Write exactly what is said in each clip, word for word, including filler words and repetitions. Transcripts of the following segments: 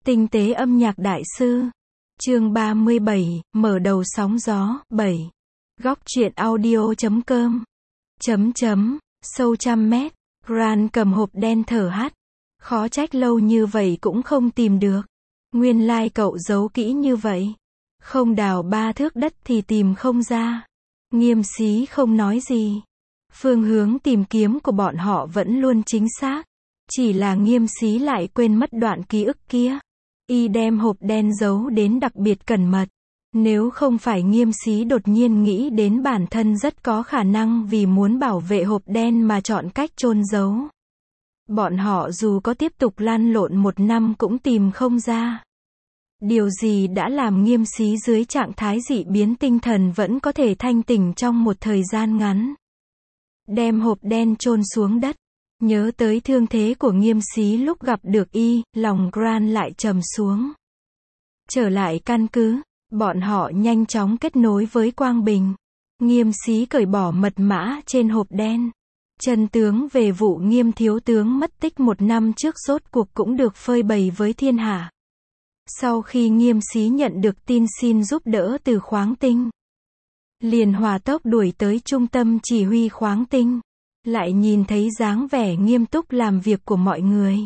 Tinh tế âm nhạc đại sư. Chương ba mươi bảy, mở đầu sóng gió. bảy. Góc truyện audio chấm com. Chấm chấm, sâu trăm mét. Grant cầm hộp đen thở hắt. Khó trách lâu như vậy cũng không tìm được. Nguyên lai cậu giấu kỹ như vậy. Không đào ba thước đất thì tìm không ra. Nghiêm xí không nói gì. Phương hướng tìm kiếm của bọn họ vẫn luôn chính xác. Chỉ là Nghiêm xí lại quên mất đoạn ký ức kia. Y đem hộp đen giấu đến đặc biệt cẩn mật. Nếu không phải Nghiêm xí đột nhiên nghĩ đến bản thân rất có khả năng vì muốn bảo vệ hộp đen mà chọn cách chôn giấu. Bọn họ dù có tiếp tục lăn lộn một năm cũng tìm không ra. Điều gì đã làm Nghiêm xí dưới trạng thái dị biến tinh thần vẫn có thể thanh tỉnh trong một thời gian ngắn. Đem hộp đen chôn xuống đất. Nhớ tới thương thế của Nghiêm xí lúc gặp được y, lòng Grant lại trầm xuống. Trở lại căn cứ, bọn họ nhanh chóng kết nối với Quang Bình. Nghiêm xí cởi bỏ mật mã trên hộp đen. Chân tướng về vụ Nghiêm thiếu tướng mất tích một năm trước rốt cuộc cũng được phơi bày với thiên hạ. Sau khi Nghiêm xí nhận được tin xin giúp đỡ từ khoáng tinh, liền hỏa tốc đuổi tới trung tâm chỉ huy khoáng tinh. Lại nhìn thấy dáng vẻ nghiêm túc làm việc của mọi người.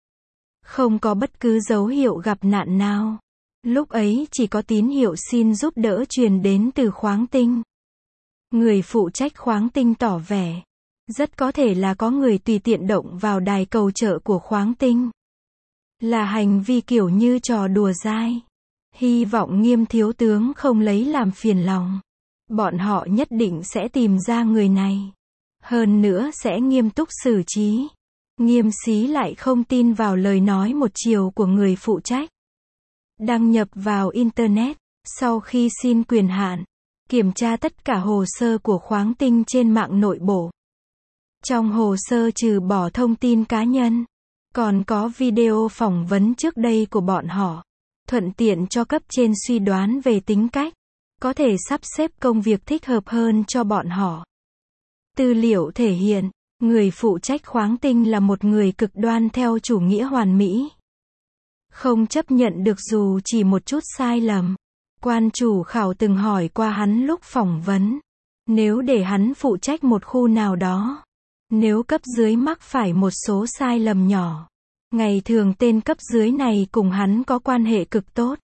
Không có bất cứ dấu hiệu gặp nạn nào. Lúc ấy chỉ có tín hiệu xin giúp đỡ truyền đến từ khoáng tinh. Người phụ trách khoáng tinh tỏ vẻ. Rất có thể là có người tùy tiện động vào đài cầu trợ của khoáng tinh. Là hành vi kiểu như trò đùa dai. Hy vọng Nghiêm thiếu tướng không lấy làm phiền lòng. Bọn họ nhất định sẽ tìm ra người này. Hơn nữa sẽ nghiêm túc xử trí. Nghiêm xí lại không tin vào lời nói một chiều của người phụ trách. Đăng nhập vào Internet, sau khi xin quyền hạn, kiểm tra tất cả hồ sơ của khoáng tinh trên mạng nội bộ. Trong hồ sơ trừ bỏ thông tin cá nhân, còn có video phỏng vấn trước đây của bọn họ. Thuận tiện cho cấp trên suy đoán về tính cách, có thể sắp xếp công việc thích hợp hơn cho bọn họ. Tư liệu thể hiện, người phụ trách khoáng tinh là một người cực đoan theo chủ nghĩa hoàn mỹ. Không chấp nhận được dù chỉ một chút sai lầm. Quan chủ khảo từng hỏi qua hắn lúc phỏng vấn. Nếu để hắn phụ trách một khu nào đó, nếu cấp dưới mắc phải một số sai lầm nhỏ, ngày thường tên cấp dưới này cùng hắn có quan hệ cực tốt,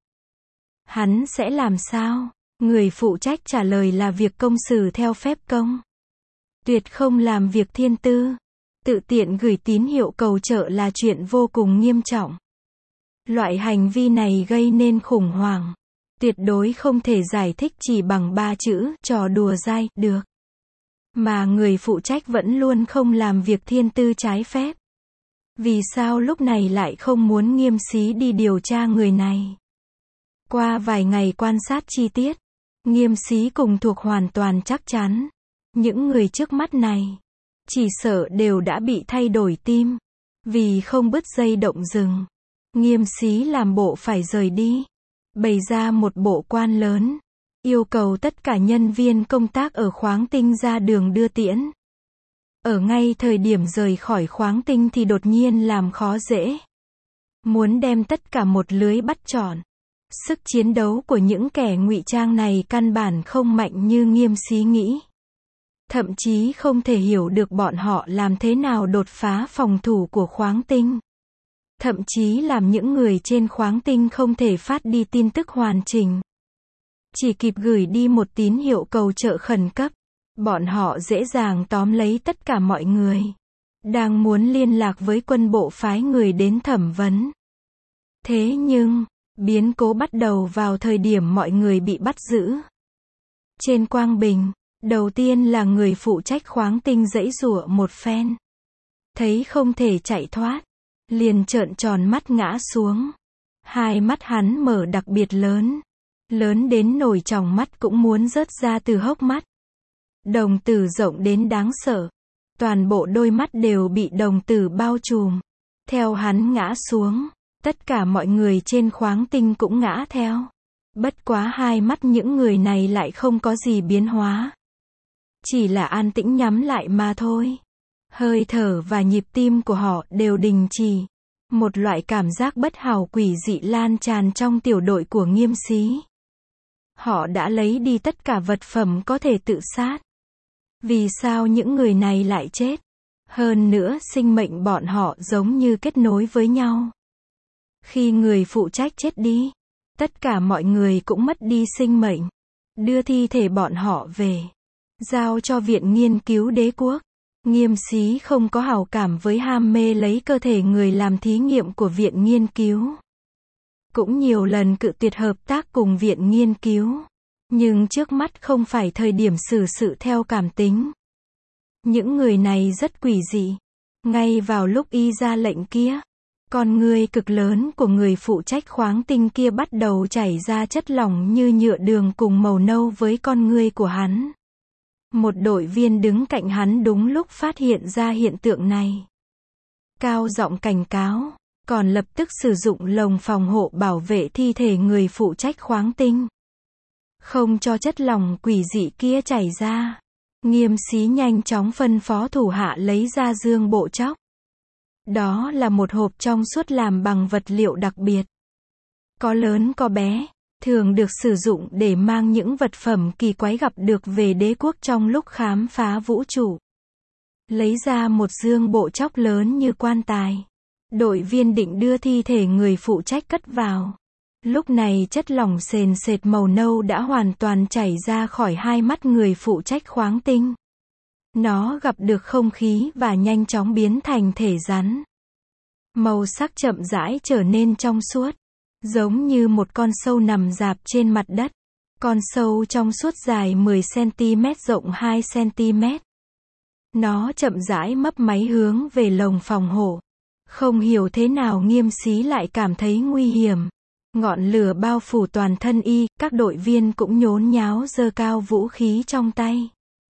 hắn sẽ làm sao? Người phụ trách trả lời là việc công xử theo phép công. Tuyệt không làm việc thiên tư. Tự tiện gửi tín hiệu cầu trợ là chuyện vô cùng nghiêm trọng. Loại hành vi này gây nên khủng hoảng. Tuyệt đối không thể giải thích chỉ bằng ba chữ, trò đùa dai, được. Mà người phụ trách vẫn luôn không làm việc thiên tư trái phép. Vì sao lúc này lại không muốn Nghiêm xí đi điều tra người này? Qua vài ngày quan sát chi tiết, Nghiêm xí cùng thuộc hoàn toàn chắc chắn. Những người trước mắt này, chỉ sợ đều đã bị thay đổi tim. Vì không bứt dây động rừng, Nghiêm xí làm bộ phải rời đi. Bày ra một bộ quan lớn. Yêu cầu tất cả nhân viên công tác ở khoáng tinh ra đường đưa tiễn. Ở ngay thời điểm rời khỏi khoáng tinh thì đột nhiên làm khó dễ. Muốn đem tất cả một lưới bắt trọn. Sức chiến đấu của những kẻ ngụy trang này căn bản không mạnh như Nghiêm xí nghĩ. Thậm chí không thể hiểu được bọn họ làm thế nào đột phá phòng thủ của khoáng tinh. Thậm chí làm những người trên khoáng tinh không thể phát đi tin tức hoàn chỉnh. Chỉ kịp gửi đi một tín hiệu cầu trợ khẩn cấp. Bọn họ dễ dàng tóm lấy tất cả mọi người. Đang muốn liên lạc với quân bộ phái người đến thẩm vấn. Thế nhưng, biến cố bắt đầu vào thời điểm mọi người bị bắt giữ. Trên Quang Bình, đầu tiên là người phụ trách khoáng tinh giãy giụa một phen. Thấy không thể chạy thoát, liền trợn tròn mắt ngã xuống. Hai mắt hắn mở đặc biệt lớn. Lớn đến nổi tròng mắt cũng muốn rớt ra từ hốc mắt. Đồng tử rộng đến đáng sợ. Toàn bộ đôi mắt đều bị đồng tử bao trùm. Theo hắn ngã xuống, tất cả mọi người trên khoáng tinh cũng ngã theo. Bất quá hai mắt những người này lại không có gì biến hóa. Chỉ là an tĩnh nhắm lại mà thôi. Hơi thở và nhịp tim của họ đều đình chỉ. Một loại cảm giác bất hảo quỷ dị lan tràn trong tiểu đội của Nghiêm Xí. Họ đã lấy đi tất cả vật phẩm có thể tự sát. Vì sao những người này lại chết? Hơn nữa, sinh mệnh bọn họ giống như kết nối với nhau. Khi người phụ trách chết đi, tất cả mọi người cũng mất đi sinh mệnh. Đưa thi thể bọn họ về, giao cho Viện Nghiên cứu Đế quốc. Nghiêm Xí không có hảo cảm với ham mê lấy cơ thể người làm thí nghiệm của Viện Nghiên cứu. Cũng nhiều lần cự tuyệt hợp tác cùng Viện Nghiên cứu. Nhưng trước mắt không phải thời điểm xử sự theo cảm tính. Những người này rất quỷ dị. Ngay vào lúc y ra lệnh kia, con người cực lớn của người phụ trách khoáng tinh kia bắt đầu chảy ra chất lỏng như nhựa đường cùng màu nâu với con người của hắn. Một đội viên đứng cạnh hắn đúng lúc phát hiện ra hiện tượng này. Cao giọng cảnh cáo, còn lập tức sử dụng lồng phòng hộ bảo vệ thi thể người phụ trách khoáng tinh. Không cho chất lỏng quỷ dị kia chảy ra. Nghiêm Xí nhanh chóng phân phó thủ hạ lấy ra dương bộ chóc. Đó là một hộp trong suốt làm bằng vật liệu đặc biệt. Có lớn có bé, thường được sử dụng để mang những vật phẩm kỳ quái gặp được về đế quốc trong lúc khám phá vũ trụ. Lấy ra một dương bộ chóc lớn như quan tài. Đội viên định đưa thi thể người phụ trách cất vào. Lúc này chất lỏng sền sệt màu nâu đã hoàn toàn chảy ra khỏi hai mắt người phụ trách khoáng tinh. Nó gặp được không khí và nhanh chóng biến thành thể rắn. Màu sắc chậm rãi trở nên trong suốt, giống như một con sâu nằm rạp trên mặt đất. Con sâu trong suốt dài mười xăng-ti-mét rộng hai xăng-ti-mét. Nó chậm rãi mấp máy hướng về lồng phòng hộ. Không hiểu thế nào Nghiêm Xí lại cảm thấy nguy hiểm. Ngọn lửa bao phủ toàn thân y, các đội viên cũng nhốn nháo giơ cao vũ khí trong tay.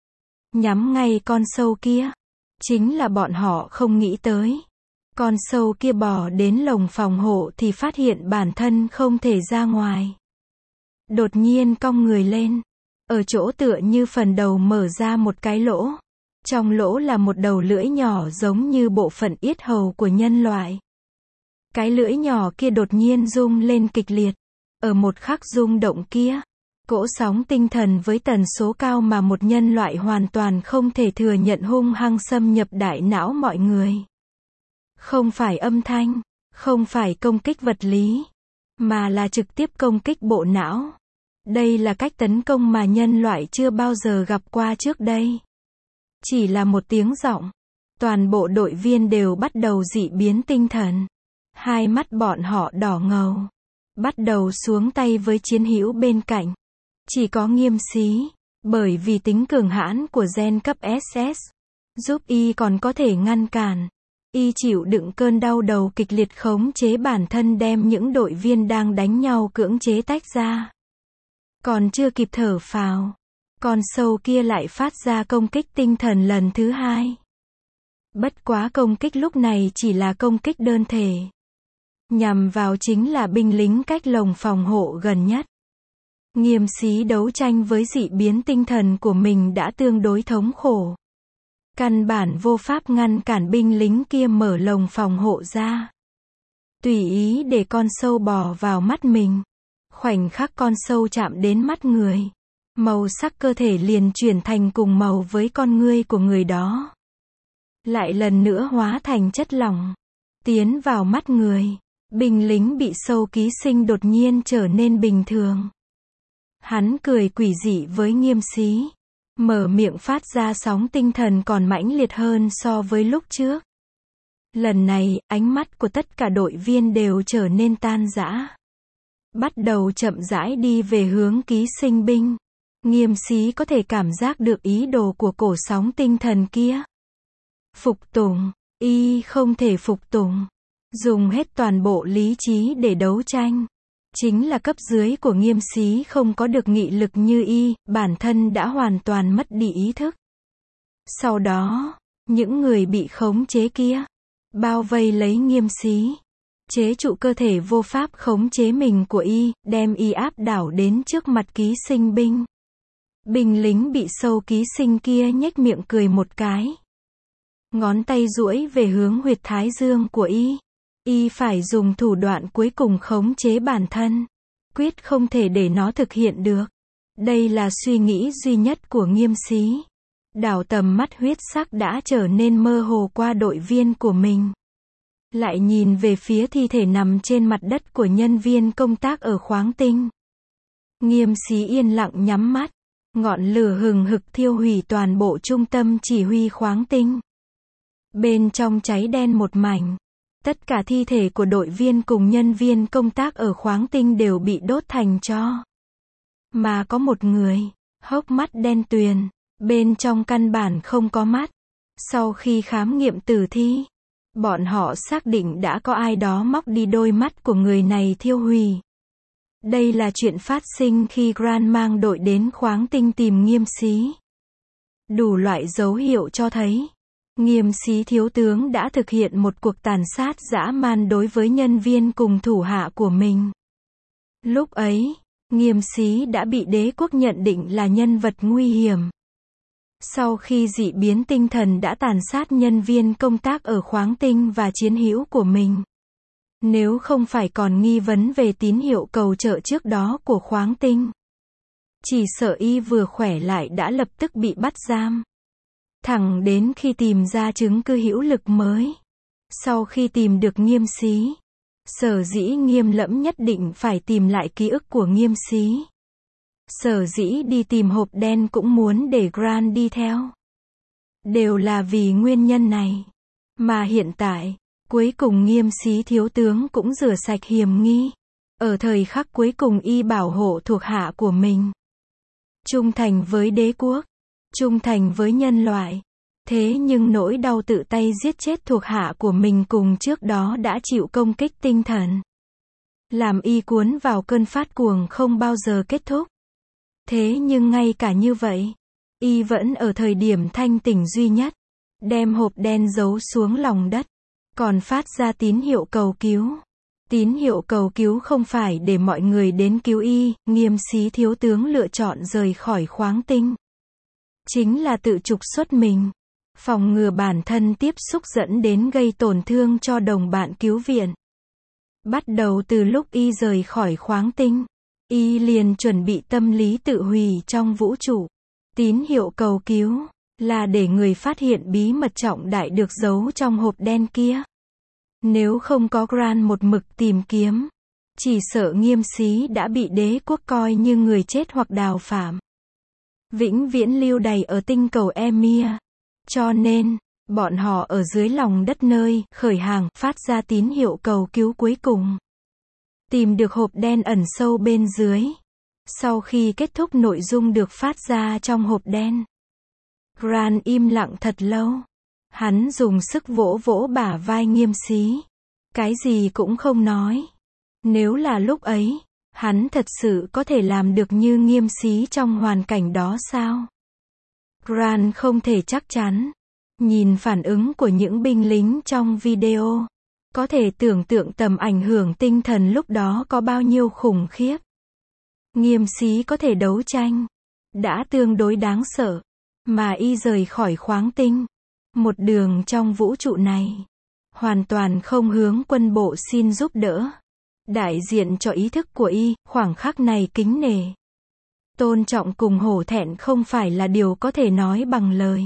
Nhắm ngay con sâu kia. Chính là bọn họ không nghĩ tới. Con sâu kia bò đến lồng phòng hộ thì phát hiện bản thân không thể ra ngoài. Đột nhiên cong người lên. Ở chỗ tựa như phần đầu mở ra một cái lỗ. Trong lỗ là một đầu lưỡi nhỏ giống như bộ phận yết hầu của nhân loại. Cái lưỡi nhỏ kia đột nhiên rung lên kịch liệt. Ở một khắc rung động kia, cỗ sóng tinh thần với tần số cao mà một nhân loại hoàn toàn không thể thừa nhận hung hăng xâm nhập đại não mọi người. Không phải âm thanh, không phải công kích vật lý, mà là trực tiếp công kích bộ não. Đây là cách tấn công mà nhân loại chưa bao giờ gặp qua trước đây. Chỉ là một tiếng giọng, toàn bộ đội viên đều bắt đầu dị biến tinh thần. Hai mắt bọn họ đỏ ngầu, bắt đầu xuống tay với chiến hữu bên cạnh. Chỉ có Nghiêm Xí, bởi vì tính cường hãn của gen cấp ét ét, giúp y còn có thể ngăn cản. Y chịu đựng cơn đau đầu kịch liệt khống chế bản thân đem những đội viên đang đánh nhau cưỡng chế tách ra. Còn chưa kịp thở phào, con sâu kia lại phát ra công kích tinh thần lần thứ hai. Bất quá công kích lúc này chỉ là công kích đơn thể. Nhằm vào chính là binh lính cách lồng phòng hộ gần nhất. Nghiêm Xí đấu tranh với dị biến tinh thần của mình đã tương đối thống khổ. Căn bản vô pháp ngăn cản binh lính kia mở lồng phòng hộ ra. Tùy ý để con sâu bò vào mắt mình. Khoảnh khắc con sâu chạm đến mắt người, màu sắc cơ thể liền chuyển thành cùng màu với con ngươi của người đó. Lại lần nữa hóa thành chất lỏng, tiến vào mắt người. Binh lính bị sâu ký sinh đột nhiên trở nên bình thường. Hắn cười quỷ dị với Nghiêm Xí. Mở miệng phát ra sóng tinh thần còn mãnh liệt hơn so với lúc trước. Lần này, ánh mắt của tất cả đội viên đều trở nên tan rã. Bắt đầu chậm rãi đi về hướng ký sinh binh. Nghiêm Xí có thể cảm giác được ý đồ của cổ sóng tinh thần kia. Phục tùng, y không thể phục tùng. Dùng hết toàn bộ lý trí để đấu tranh. Chính là cấp dưới của Nghiêm Xí không có được nghị lực như y, bản thân đã hoàn toàn mất đi ý thức. Sau đó, những người bị khống chế kia, bao vây lấy Nghiêm Xí. Chế trụ cơ thể vô pháp khống chế mình của y, đem y áp đảo đến trước mặt ký sinh binh. Binh lính bị sâu ký sinh kia nhếch miệng cười một cái. Ngón tay duỗi về hướng huyệt thái dương của y. Y phải dùng thủ đoạn cuối cùng khống chế bản thân. Quyết không thể để nó thực hiện được. Đây là suy nghĩ duy nhất của Nghiêm Xí. Đảo tầm mắt huyết sắc đã trở nên mơ hồ qua đội viên của mình. Lại nhìn về phía thi thể nằm trên mặt đất của nhân viên công tác ở khoáng tinh. Nghiêm Xí yên lặng nhắm mắt. Ngọn lửa hừng hực thiêu hủy toàn bộ trung tâm chỉ huy khoáng tinh. Bên trong cháy đen một mảnh. Tất cả thi thể của đội viên cùng nhân viên công tác ở khoáng tinh đều bị đốt thành tro. Mà có một người, hốc mắt đen tuyền, bên trong căn bản không có mắt. Sau khi khám nghiệm tử thi, bọn họ xác định đã có ai đó móc đi đôi mắt của người này thiêu hủy. Đây là chuyện phát sinh khi Grant mang đội đến khoáng tinh tìm Nghiêm Xí. Đủ loại dấu hiệu cho thấy, Nghiêm Xí thiếu tướng đã thực hiện một cuộc tàn sát dã man đối với nhân viên cùng thủ hạ của mình. Lúc ấy, Nghiêm Xí đã bị đế quốc nhận định là nhân vật nguy hiểm. Sau khi dị biến tinh thần đã tàn sát nhân viên công tác ở khoáng tinh và chiến hữu của mình. Nếu không phải còn nghi vấn về tín hiệu cầu trợ trước đó của khoáng tinh, chỉ sợ y vừa khỏe lại đã lập tức bị bắt giam. Thẳng đến khi tìm ra chứng cứ hữu lực mới. Sau khi tìm được Nghiêm Xí, sở dĩ Nghiêm Lẫm nhất định phải tìm lại ký ức của Nghiêm Xí. Sở dĩ đi tìm hộp đen cũng muốn để Grant đi theo. Đều là vì nguyên nhân này. Mà hiện tại, cuối cùng Nghiêm Xí thiếu tướng cũng rửa sạch hiểm nghi. Ở thời khắc cuối cùng y bảo hộ thuộc hạ của mình. Trung thành với đế quốc. Trung thành với nhân loại. Thế nhưng nỗi đau tự tay giết chết thuộc hạ của mình cùng trước đó đã chịu công kích tinh thần. Làm y cuốn vào cơn phát cuồng không bao giờ kết thúc. Thế nhưng ngay cả như vậy, y vẫn ở thời điểm thanh tỉnh duy nhất. Đem hộp đen giấu xuống lòng đất. Còn phát ra tín hiệu cầu cứu. Tín hiệu cầu cứu không phải để mọi người đến cứu y, Nghiêm Xí thiếu tướng lựa chọn rời khỏi khoáng tinh. Chính là tự trục xuất mình. Phòng ngừa bản thân tiếp xúc dẫn đến gây tổn thương cho đồng bạn cứu viện. Bắt đầu từ lúc y rời khỏi khoáng tinh, y liền chuẩn bị tâm lý tự hủy trong vũ trụ. Tín hiệu cầu cứu là để người phát hiện bí mật trọng đại được giấu trong hộp đen kia. Nếu không có Grant một mực tìm kiếm, chỉ sợ Nghiêm Xí đã bị đế quốc coi như người chết hoặc đào phạm. Vĩnh viễn lưu đày ở tinh cầu Emir. Cho nên, bọn họ ở dưới lòng đất nơi khởi hàng phát ra tín hiệu cầu cứu cuối cùng. Tìm được hộp đen ẩn sâu bên dưới. Sau khi kết thúc nội dung được phát ra trong hộp đen, Grant im lặng thật lâu. Hắn dùng sức vỗ vỗ bả vai Nghiêm Xí. Cái gì cũng không nói. Nếu là lúc ấy, hắn thật sự có thể làm được như Nghiêm Xí trong hoàn cảnh đó sao? Grant không thể chắc chắn. Nhìn phản ứng của những binh lính trong video, có thể tưởng tượng tầm ảnh hưởng tinh thần lúc đó có bao nhiêu khủng khiếp. Nghiêm Xí có thể đấu tranh, đã tương đối đáng sợ, mà y rời khỏi khoáng tinh. Một đường trong vũ trụ này, hoàn toàn không hướng quân bộ xin giúp đỡ. Đại diện cho ý thức của y, khoảng khắc này kính nể. Tôn trọng cùng hổ thẹn không phải là điều có thể nói bằng lời.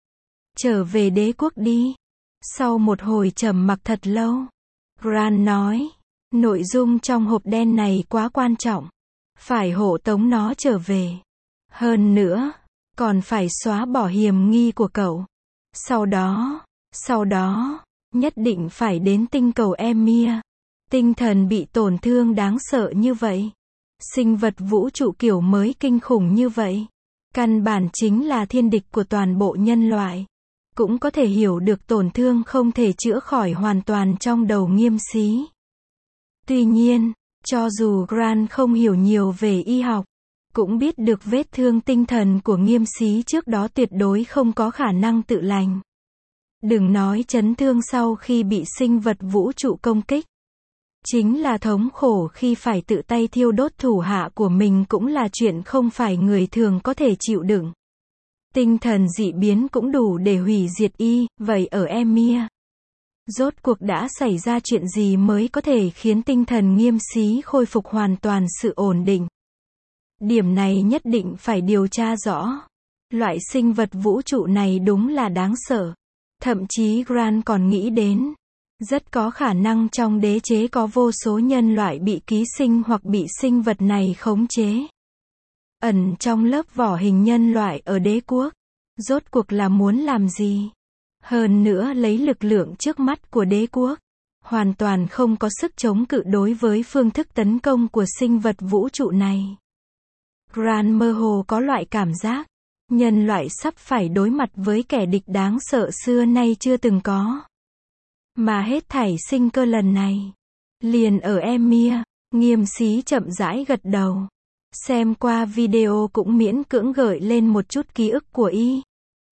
Trở về đế quốc đi. Sau một hồi trầm mặc thật lâu, Grant nói, nội dung trong hộp đen này quá quan trọng. Phải hộ tống nó trở về. Hơn nữa, còn phải xóa bỏ hiểm nghi của cậu. Sau đó, sau đó, nhất định phải đến tinh cầu Emir. Tinh thần bị tổn thương đáng sợ như vậy. Sinh vật vũ trụ kiểu mới kinh khủng như vậy. Căn bản chính là thiên địch của toàn bộ nhân loại. Cũng có thể hiểu được tổn thương không thể chữa khỏi hoàn toàn trong đầu Nghiêm Xí. Tuy nhiên, cho dù Grant không hiểu nhiều về y học, cũng biết được vết thương tinh thần của Nghiêm Xí trước đó tuyệt đối không có khả năng tự lành. Đừng nói chấn thương sau khi bị sinh vật vũ trụ công kích. Chính là thống khổ khi phải tự tay thiêu đốt thủ hạ của mình cũng là chuyện không phải người thường có thể chịu đựng. Tinh thần dị biến cũng đủ để hủy diệt y, vậy ở Emir. Rốt cuộc đã xảy ra chuyện gì mới có thể khiến tinh thần Nghiêm Xí khôi phục hoàn toàn sự ổn định? Điểm này nhất định phải điều tra rõ. Loại sinh vật vũ trụ này đúng là đáng sợ. Thậm chí Grant còn nghĩ đến, rất có khả năng trong đế chế có vô số nhân loại bị ký sinh hoặc bị sinh vật này khống chế. Ẩn trong lớp vỏ hình nhân loại ở đế quốc, rốt cuộc là muốn làm gì? Hơn nữa lấy lực lượng trước mắt của đế quốc, hoàn toàn không có sức chống cự đối với phương thức tấn công của sinh vật vũ trụ này. Grant mơ hồ có loại cảm giác, nhân loại sắp phải đối mặt với kẻ địch đáng sợ xưa nay chưa từng có. Mà hết thảy sinh cơ lần này, liền ở Emir. Nghiêm Xí chậm rãi gật đầu. Xem qua video cũng miễn cưỡng gợi lên một chút ký ức của y.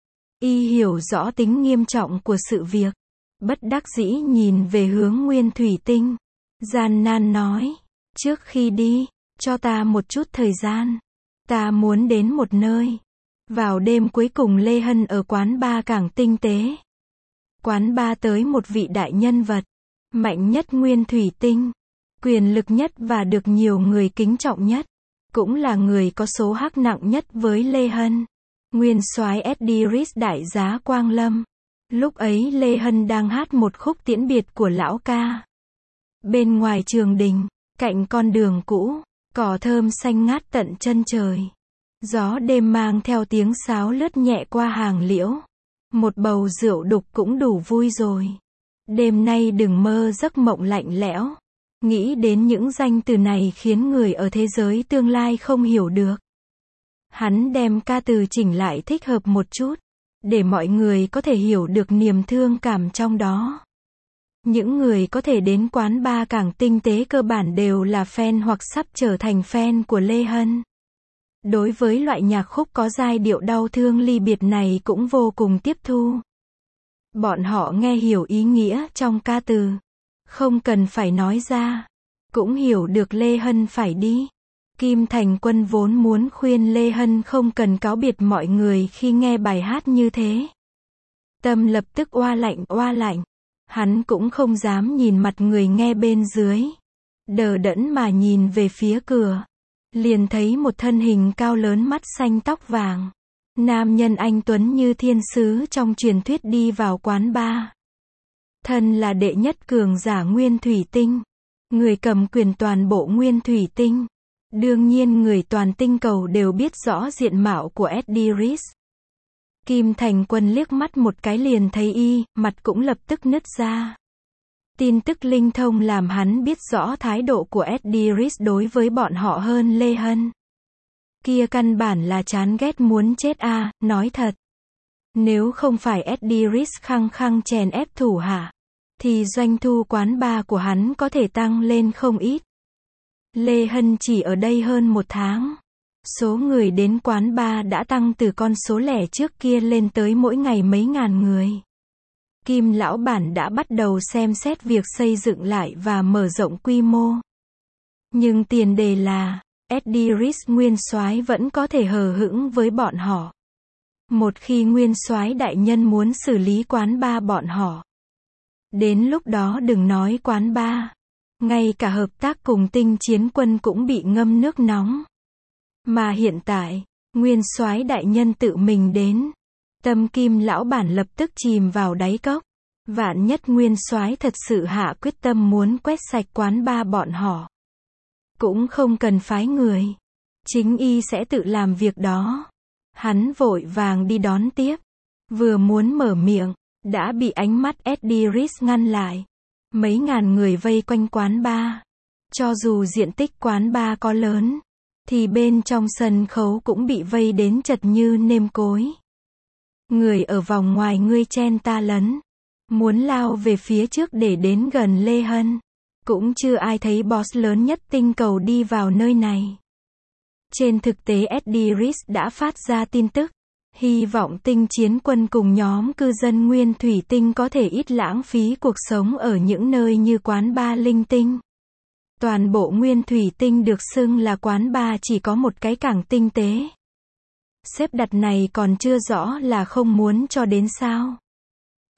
Y hiểu rõ tính nghiêm trọng của sự việc. Bất đắc dĩ nhìn về hướng Nguyên Thủy Tinh. Gian nan nói, trước khi đi, cho ta một chút thời gian. Ta muốn đến một nơi. Vào đêm cuối cùng Lê Hân ở quán bar Cảng Tinh Tế. Quán bar tới một vị đại nhân vật. Mạnh nhất Nguyên Thủy Tinh. Quyền lực nhất và được nhiều người kính trọng nhất. Cũng là người có số hắc nặng nhất với Lê Hân. Nguyên soái Eddiris đại giá Quang Lâm. Lúc ấy Lê Hân đang hát một khúc tiễn biệt của lão ca. Bên ngoài trường đình, cạnh con đường cũ, cỏ thơm xanh ngát tận chân trời. Gió đêm mang theo tiếng sáo lướt nhẹ qua hàng liễu. Một bầu rượu đục cũng đủ vui rồi. Đêm nay đừng mơ giấc mộng lạnh lẽo. Nghĩ đến những danh từ này khiến người ở thế giới tương lai không hiểu được. Hắn đem ca từ chỉnh lại thích hợp một chút, để mọi người có thể hiểu được niềm thương cảm trong đó. Những người có thể đến quán bar Cảng Tinh Tế cơ bản đều là fan hoặc sắp trở thành fan của Lê Hân. Đối với loại nhạc khúc có giai điệu đau thương ly biệt này cũng vô cùng tiếp thu. Bọn họ nghe hiểu ý nghĩa trong ca từ. Không cần phải nói ra. Cũng hiểu được Lê Hân phải đi. Kim Thành Quân vốn muốn khuyên Lê Hân không cần cáo biệt mọi người khi nghe bài hát như thế. Tâm lập tức oa lạnh oa lạnh. Hắn cũng không dám nhìn mặt người nghe bên dưới. Đờ đẫn mà nhìn về phía cửa. Liền thấy một thân hình cao lớn mắt xanh tóc vàng. Nam nhân anh tuấn như thiên sứ trong truyền thuyết đi vào quán bar. Thân là đệ nhất cường giả Nguyên Thủy Tinh. Người cầm quyền toàn bộ Nguyên Thủy Tinh. Đương nhiên người toàn tinh cầu đều biết rõ diện mạo của Eddiris. Kim Thành Quân liếc mắt một cái liền thấy y, mặt cũng lập tức nứt ra. Tin tức linh thông làm hắn biết rõ thái độ của Eddiris đối với bọn họ hơn Lê Hân. Kia căn bản là chán ghét muốn chết a, à, nói thật. Nếu không phải Eddiris khăng khăng chèn ép thủ hạ, thì doanh thu quán bar của hắn có thể tăng lên không ít. Lê Hân chỉ ở đây hơn một tháng. Số người đến quán bar đã tăng từ con số lẻ trước kia lên tới mỗi ngày mấy ngàn người. Kim lão bản đã bắt đầu xem xét việc xây dựng lại và mở rộng quy mô. Nhưng tiền đề là, Eddiris nguyên soái vẫn có thể hờ hững với bọn họ. Một khi nguyên soái đại nhân muốn xử lý quán bar bọn họ, đến lúc đó đừng nói quán bar, ngay cả hợp tác cùng Tinh Chiến Quân cũng bị ngâm nước nóng. Mà hiện tại, nguyên soái đại nhân tự mình đến, tâm Kim lão bản lập tức chìm vào đáy cốc. Vạn nhất nguyên soái thật sự hạ quyết tâm muốn quét sạch quán bar bọn họ, cũng không cần phái người, chính y sẽ tự làm việc đó. Hắn vội vàng đi đón tiếp, vừa muốn mở miệng, đã bị ánh mắt Eddiris ngăn lại. Mấy ngàn người vây quanh quán bar. Cho dù diện tích quán bar có lớn, thì bên trong sân khấu cũng bị vây đến chật như nêm cối. Người ở vòng ngoài ngươi chen ta lấn, muốn lao về phía trước để đến gần Lê Hân. Cũng chưa ai thấy boss lớn nhất tinh cầu đi vào nơi này. Trên thực tế Eddiris đã phát ra tin tức, hy vọng Tinh Chiến Quân cùng nhóm cư dân Nguyên Thủy Tinh có thể ít lãng phí cuộc sống ở những nơi như quán bar linh tinh. Toàn bộ Nguyên Thủy Tinh được xưng là quán bar chỉ có một cái Cảng Tinh Tế. Xếp đặt này còn chưa rõ là không muốn cho đến sao.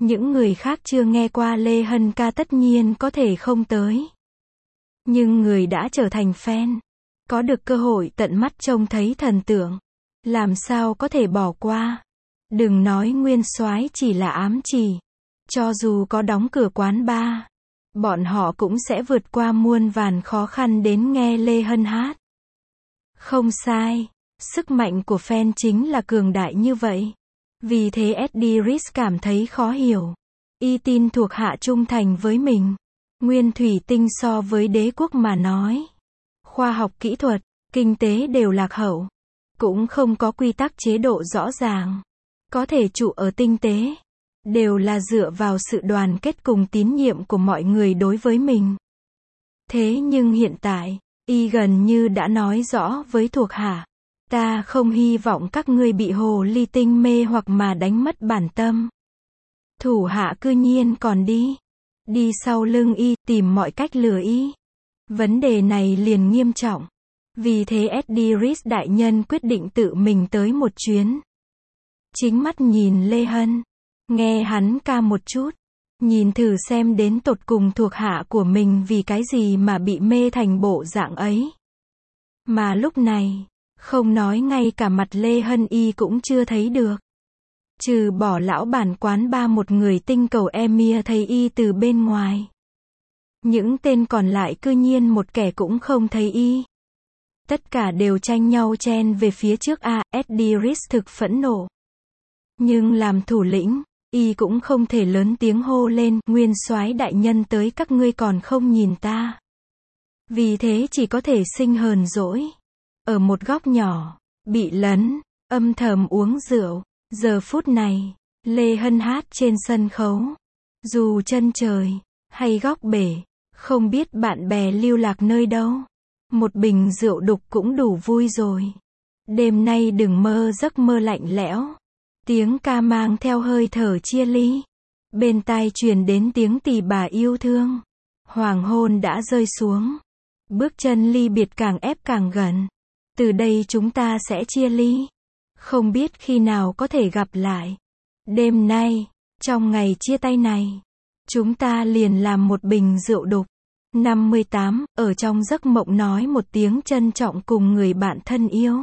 Những người khác chưa nghe qua Lê Hân ca tất nhiên có thể không tới. Nhưng người đã trở thành fan, có được cơ hội tận mắt trông thấy thần tượng, làm sao có thể bỏ qua. Đừng nói Nguyên Soái chỉ là ám chỉ, cho dù có đóng cửa quán bar, bọn họ cũng sẽ vượt qua muôn vàn khó khăn đến nghe Lê Hân hát. Không sai, sức mạnh của fan chính là cường đại như vậy. Vì thế Eddie Reese cảm thấy khó hiểu. Y tin thuộc hạ trung thành với mình. Nguyên thủy tinh so với đế quốc mà nói. Khoa học kỹ thuật, kinh tế đều lạc hậu. Cũng không có quy tắc chế độ rõ ràng. Có thể trụ ở tinh tế. Đều là dựa vào sự đoàn kết cùng tín nhiệm của mọi người đối với mình. Thế nhưng hiện tại, y gần như đã nói rõ với thuộc hạ. Ta không hy vọng các ngươi bị hồ ly tinh mê hoặc mà đánh mất bản tâm. Thủ hạ cư nhiên còn đi. Đi sau lưng y, tìm mọi cách lừa y. Vấn đề này liền nghiêm trọng. Vì thế Eddie Reese đại nhân quyết định tự mình tới một chuyến. Chính mắt nhìn Lê Hân. Nghe hắn ca một chút. Nhìn thử xem đến tột cùng thuộc hạ của mình vì cái gì mà bị mê thành bộ dạng ấy. Mà lúc này, không nói ngay cả mặt Lê Hân y cũng chưa thấy được. Trừ bỏ lão bản quán ba một người tinh cầu Emir thấy y từ bên ngoài. Những tên còn lại cư nhiên một kẻ cũng không thấy y. Tất cả đều tranh nhau chen về phía trước a. Eddie Reese thực phẫn nộ. Nhưng làm thủ lĩnh, y cũng không thể lớn tiếng hô lên, Nguyên Soái đại nhân tới các ngươi còn không nhìn ta. Vì thế chỉ có thể sinh hờn dỗi. Ở một góc nhỏ, bị lấn, âm thầm uống rượu. Giờ phút này, Lê Hân hát trên sân khấu. Dù chân trời, hay góc bể, không biết bạn bè lưu lạc nơi đâu. Một bình rượu đục cũng đủ vui rồi. Đêm nay đừng mơ giấc mơ lạnh lẽo. Tiếng ca mang theo hơi thở chia ly. Bên tai truyền đến tiếng tỳ bà yêu thương. Hoàng hôn đã rơi xuống. Bước chân ly biệt càng ép càng gần. Từ đây chúng ta sẽ chia ly. Không biết khi nào có thể gặp lại. Đêm nay, trong ngày chia tay này, chúng ta liền làm một bình rượu đục. năm mươi tám, ở trong giấc mộng nói một tiếng trân trọng cùng người bạn thân yêu.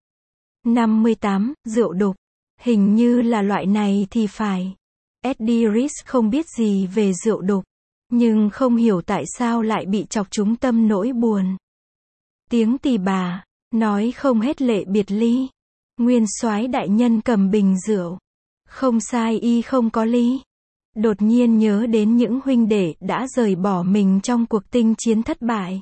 năm mươi tám, rượu đục. Hình như là loại này thì phải. Eddie Reese không biết gì về rượu đục, nhưng không hiểu tại sao lại bị chọc trúng tâm nỗi buồn. Tiếng tỳ bà, nói không hết lệ biệt ly. Nguyên Soái đại nhân cầm bình rượu. Không sai y không có ly. Đột nhiên nhớ đến những huynh đệ đã rời bỏ mình trong cuộc tinh chiến thất bại.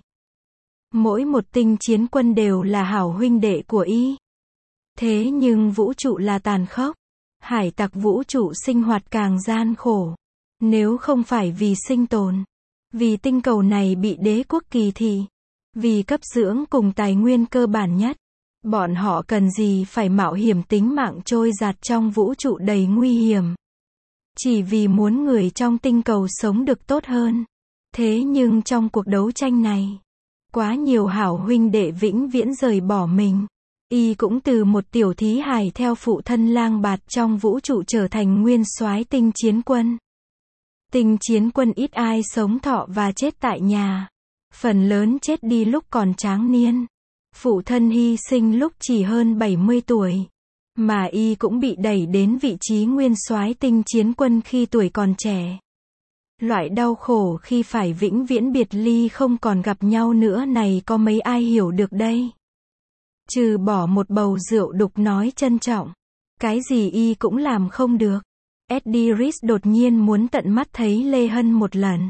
Mỗi một tinh chiến quân đều là hảo huynh đệ của y. Thế nhưng vũ trụ là tàn khốc. Hải tặc vũ trụ sinh hoạt càng gian khổ. Nếu không phải vì sinh tồn, vì tinh cầu này bị đế quốc kỳ thị, vì cấp dưỡng cùng tài nguyên cơ bản nhất, bọn họ cần gì phải mạo hiểm tính mạng trôi giạt trong vũ trụ đầy nguy hiểm. Chỉ vì muốn người trong tinh cầu sống được tốt hơn. Thế nhưng trong cuộc đấu tranh này, quá nhiều hảo huynh đệ vĩnh viễn rời bỏ mình. Y cũng từ một tiểu thí hài theo phụ thân lang bạt trong vũ trụ trở thành nguyên soái tinh chiến quân. Tinh chiến quân ít ai sống thọ và chết tại nhà. Phần lớn chết đi lúc còn tráng niên. Phụ thân hy sinh lúc chỉ hơn bảy mươi tuổi. Mà y cũng bị đẩy đến vị trí nguyên soái tinh chiến quân khi tuổi còn trẻ. Loại đau khổ khi phải vĩnh viễn biệt ly không còn gặp nhau nữa này có mấy ai hiểu được đây. Trừ bỏ một bầu rượu đục nói trân trọng. Cái gì y cũng làm không được. Eddie Reese đột nhiên muốn tận mắt thấy Lê Hân một lần.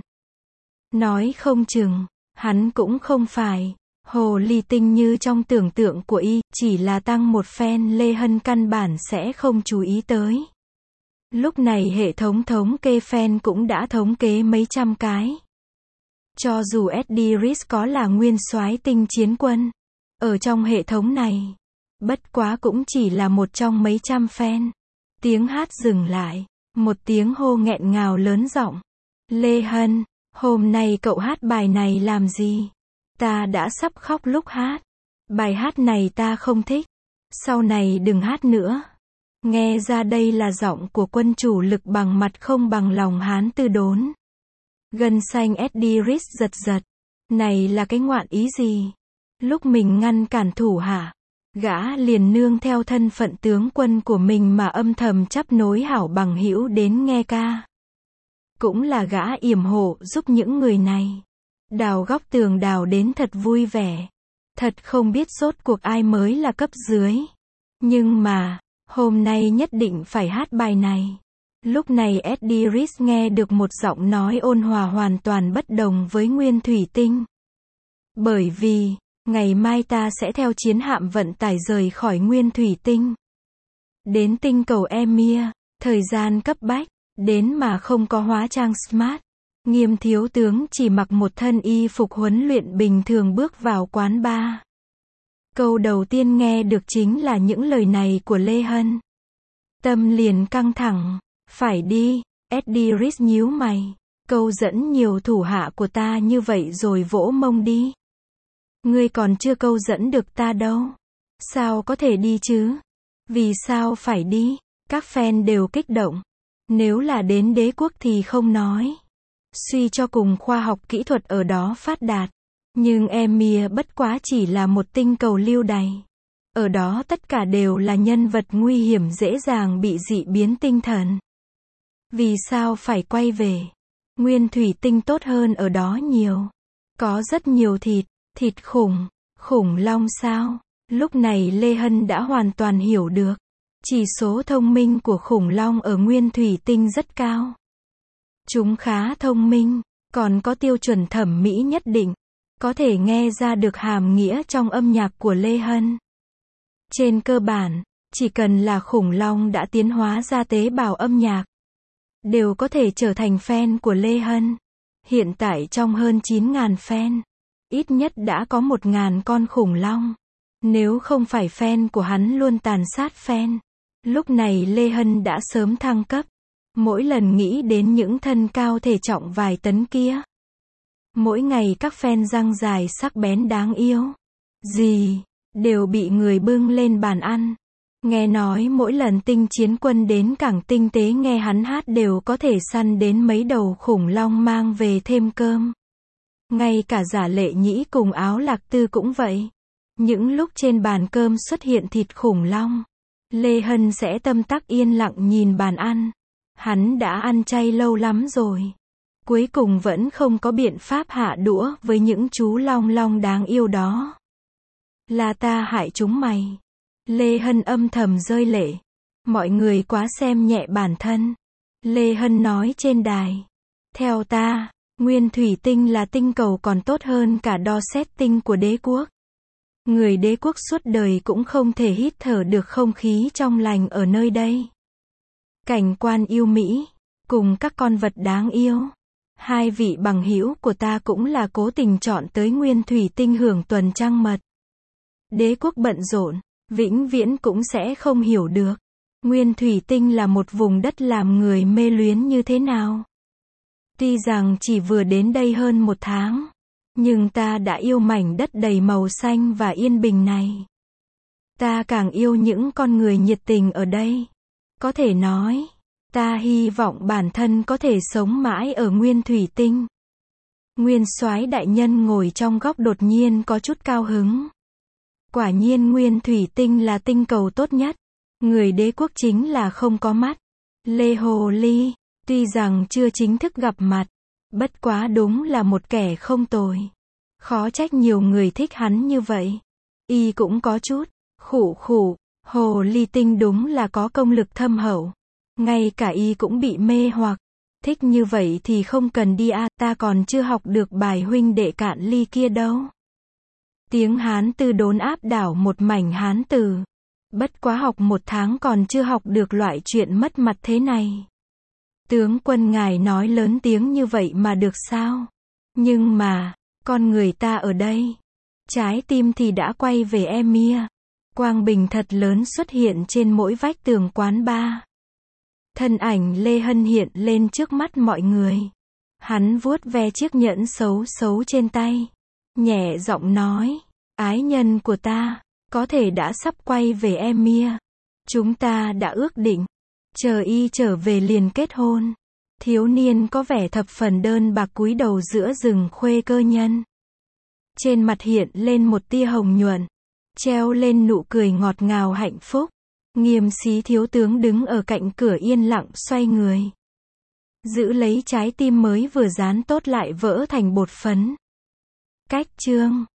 Nói không chừng, hắn cũng không phải hồ ly tinh như trong tưởng tượng của y, chỉ là tăng một fan Lê Hân căn bản sẽ không chú ý tới. Lúc này hệ thống thống kê fan cũng đã thống kế mấy trăm cái. Cho dù Eddie Reese có là nguyên soái tinh chiến quân, ở trong hệ thống này, bất quá cũng chỉ là một trong mấy trăm fan. Tiếng hát dừng lại, một tiếng hô nghẹn ngào lớn giọng. Lê Hân, hôm nay cậu hát bài này làm gì? Ta đã sắp khóc lúc hát. Bài hát này ta không thích. Sau này đừng hát nữa. Nghe ra đây là giọng của quân chủ lực bằng mặt không bằng lòng Hán Tư Đốn. Gân xanh Eddiris giật giật. Này là cái ngoạn ý gì? Lúc mình ngăn cản thủ hạ, gã liền nương theo thân phận tướng quân của mình mà âm thầm chắp nối hảo bằng hữu đến nghe ca. Cũng là gã yểm hộ giúp những người này. Đào góc tường đào đến thật vui vẻ. Thật không biết rốt cuộc ai mới là cấp dưới. Nhưng mà, hôm nay nhất định phải hát bài này. Lúc này Eddiris nghe được một giọng nói ôn hòa hoàn toàn bất đồng với Nguyên Thủy Tinh. Bởi vì, ngày mai ta sẽ theo chiến hạm vận tải rời khỏi Nguyên Thủy Tinh. Đến tinh cầu Emir, thời gian cấp bách, đến mà không có hóa trang smart. Nghiêm thiếu tướng chỉ mặc một thân y phục huấn luyện bình thường bước vào quán bar. Câu đầu tiên nghe được chính là những lời này của Lê Hân. Tâm liền căng thẳng. Phải đi, Eddiris nhíu mày. Câu dẫn nhiều thủ hạ của ta như vậy rồi vỗ mông đi. Ngươi còn chưa câu dẫn được ta đâu. Sao có thể đi chứ? Vì sao phải đi? Các fan đều kích động. Nếu là đến đế quốc thì không nói. Suy cho cùng khoa học kỹ thuật ở đó phát đạt. Nhưng Emir bất quá chỉ là một tinh cầu lưu đày. Ở đó tất cả đều là nhân vật nguy hiểm dễ dàng bị dị biến tinh thần. Vì sao phải quay về? Nguyên Thủy Tinh tốt hơn ở đó nhiều. Có rất nhiều thịt, thịt khủng, khủng long sao? Lúc này Lê Hân đã hoàn toàn hiểu được. Chỉ số thông minh của khủng long ở Nguyên Thủy Tinh rất cao. Chúng khá thông minh, còn có tiêu chuẩn thẩm mỹ nhất định. Có thể nghe ra được hàm nghĩa trong âm nhạc của Lê Hân. Trên cơ bản, chỉ cần là khủng long đã tiến hóa ra tế bào âm nhạc, đều có thể trở thành fan của Lê Hân. Hiện tại trong hơn chín nghìn fan, ít nhất đã có một nghìn con khủng long. Nếu không phải fan của hắn luôn tàn sát fan, lúc này Lê Hân đã sớm thăng cấp. Mỗi lần nghĩ đến những thân cao thể trọng vài tấn kia, mỗi ngày các fan răng dài sắc bén đáng yêu, gì, đều bị người bưng lên bàn ăn. Nghe nói mỗi lần tinh chiến quân đến cảng tinh tế nghe hắn hát đều có thể săn đến mấy đầu khủng long mang về thêm cơm. Ngay cả Giả Lệ Nhĩ cùng Áo Lạc Tư cũng vậy. Những lúc trên bàn cơm xuất hiện thịt khủng long, Lê Hân sẽ tâm tắc yên lặng nhìn bàn ăn. Hắn đã ăn chay lâu lắm rồi. Cuối cùng vẫn không có biện pháp hạ đũa với những chú long long đáng yêu đó. Là ta hại chúng mày. Lê Hân âm thầm rơi lệ. Mọi người quá xem nhẹ bản thân. Lê Hân nói trên đài. Theo ta, Nguyên Thủy Tinh là tinh cầu còn tốt hơn cả đo xét tinh của đế quốc. Người đế quốc suốt đời cũng không thể hít thở được không khí trong lành ở nơi đây. Cảnh quan yêu mỹ, cùng các con vật đáng yêu. Hai vị bằng hữu của ta cũng là cố tình chọn tới Nguyên Thủy Tinh hưởng tuần trăng mật. Đế quốc bận rộn, vĩnh viễn cũng sẽ không hiểu được. Nguyên Thủy Tinh là một vùng đất làm người mê luyến như thế nào. Tuy rằng chỉ vừa đến đây hơn một tháng, nhưng ta đã yêu mảnh đất đầy màu xanh và yên bình này. Ta càng yêu những con người nhiệt tình ở đây. Có thể nói, ta hy vọng bản thân có thể sống mãi ở Nguyên Thủy Tinh. Nguyên Soái đại nhân ngồi trong góc đột nhiên có chút cao hứng. Quả nhiên Nguyên Thủy Tinh là tinh cầu tốt nhất. Người đế quốc chính là không có mắt. Lê Hồ Ly, tuy rằng chưa chính thức gặp mặt, bất quá đúng là một kẻ không tồi. Khó trách nhiều người thích hắn như vậy. Y cũng có chút, khủ khủ, Hồ Ly Tinh đúng là có công lực thâm hậu. Ngay cả Y cũng bị mê hoặc. Thích như vậy thì không cần đi à, ta còn chưa học được bài huynh đệ cạn ly kia đâu. Tiếng Hán Từ đốn áp đảo một mảnh Hán Từ. Bất quá học một tháng còn chưa học được loại chuyện mất mặt thế này. Tướng quân ngài nói lớn tiếng như vậy mà được sao? Nhưng mà, con người ta ở đây. Trái tim thì đã quay về Emir. Quang bình thật lớn xuất hiện trên mỗi vách tường quán bar. Thân ảnh Lê Hân hiện lên trước mắt mọi người. Hắn vuốt ve chiếc nhẫn xấu xấu trên tay. Nhẹ giọng nói, ái nhân của ta, có thể đã sắp quay về Emir. Chúng ta đã ước định. Chờ y trở về liền kết hôn. Thiếu niên có vẻ thập phần đơn bạc cúi đầu giữa rừng khuê cơ nhân. Trên mặt hiện lên một tia hồng nhuận. Treo lên nụ cười ngọt ngào hạnh phúc. Nghiêm xí thiếu tướng đứng ở cạnh cửa yên lặng xoay người. Giữ lấy trái tim mới vừa dán tốt lại vỡ thành bột phấn. Cách chương